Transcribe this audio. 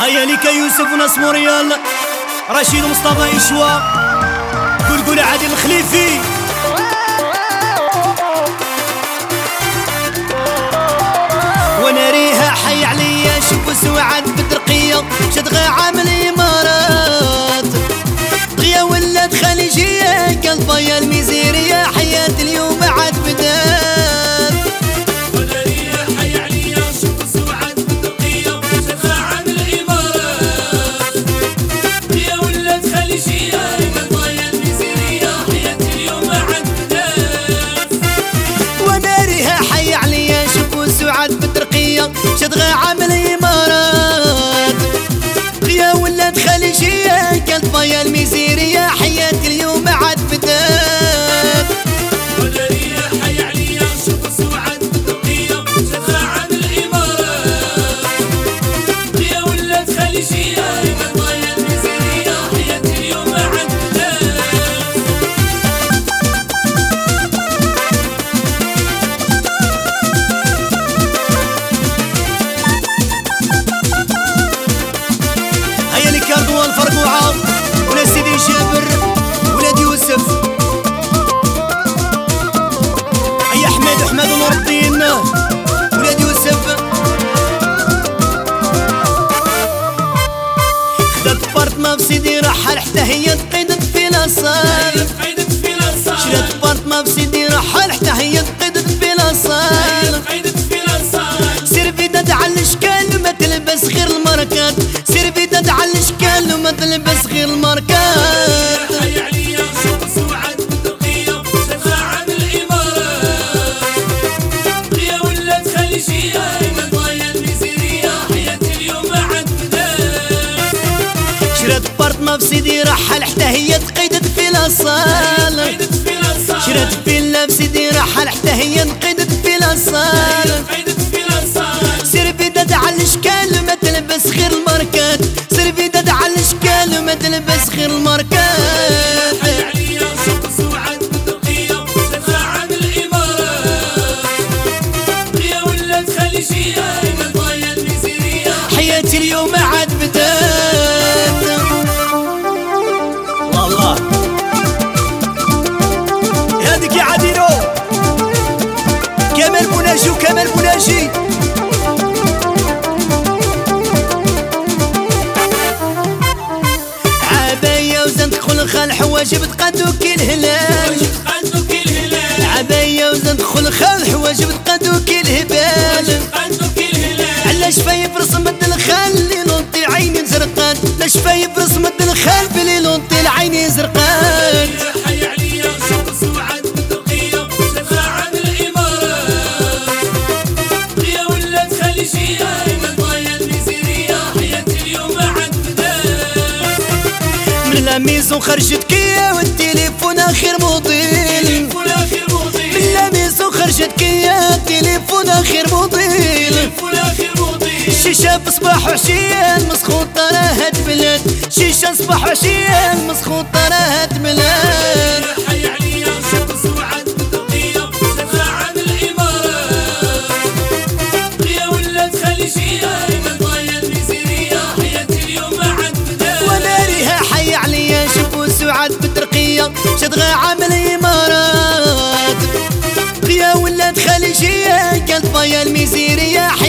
هيا لك يوسف وناس موريال، رشيد مصطفى يشوى، قول عادل الخليفي. وانا ريها حي عليا شوفوا سوعد بدرقية شدغى عامل امارات غيا ولاد خليجية قلبايا الميزيرية حياة اليوم عاد بدات. وانا ريها حي عليا شوفوا سوعد بدرقية شدغى عامل امارات غيا ولاد خليجية قلبايا الميزيرية حياة اليوم عاد بدات. وانا ريها حي عليا شوفوا سوعد بدرقية شدغى عامل امارات غيا ولاد خليجية قلبايا الميزيرية حياة اليوم عاد بدات. وانا ريها حي عليا شوفوا سوعد بدرقية شدغى عامل امارات غيا ولاد خليجية قلبايا الميزيرية حياة اليوم عاد بدات. هيا لك أردوان فرقوعة ولا سيدي جابر ولاد يوسف. هيا حماد ونور الدين ولاد يوسف. خدت بارتما بسيدي رحل حتى هي تقيدت في لاصال. شرات بارتما بسيدي رحل حتى هي تقيدت في لاصال. سير في داد على الاشكال وما تلبس غير الماركات. سير في داد على الاشكال وما تلبس غير الماركات. حي عليا شوفوا سوعد بدرقية شدغى عامل امارات غيا ولاد خليجية قلبايا الميزيرية حياة اليوم عاد بدات. شرات بارتما بسيدي رحل حتى هي تقيدت في لاصال. شرات فيلا بسيدي رحل حتى هي تقيدت في لاصال. سير في داد على الاشكال وما تلبس غير الماركات. سير في داد على الاشكال وما تلبس غير الماركات. حي عليا شوفوا سوعد بدرقية شدغى عامل امارات غيا ولاد خليجية قلبايا الميزيرية حياتي اليوم عاد بدات. والله هاديك يا عديلو كمال بوناجي وكمال بوناجي. عباية وزن دخل خال حواجب تقادو كي الهلال. عباية وزن دخل خال حواجب تقادو كي الهبال. علاش فايب رسمة الخال اللي لونطي عيني زرقات. لاش فايب رسمة الخال بلي لونطي العيني زرقات. حي عليا شوفوا سوعد بدرقية شدغى عامل امارات غيا ولاد خليجية قلبايا الميزيرية حياة اليوم عاد بدات. من لا ميزون خرجت كيا والتليفون اخر موديل. من لا ميزون خرجت كيا التليفون اخر موديل. شيشة بصباح وعشية مسخوطة راها تبلاد. شيشة صباح وعشية مسخوطة راها تبلاد. حي عليا شوفوا سوعد بدرقية شدغى عامل امارات غيا ولاد خليجية قلبايا الميزيرية حياة اليوم عاد بدات. وانا ريها حي عليا شوفوا سعاد بدرقية شدغى عامل امارات غيا ولاد خليجية قلبايا الميزيرية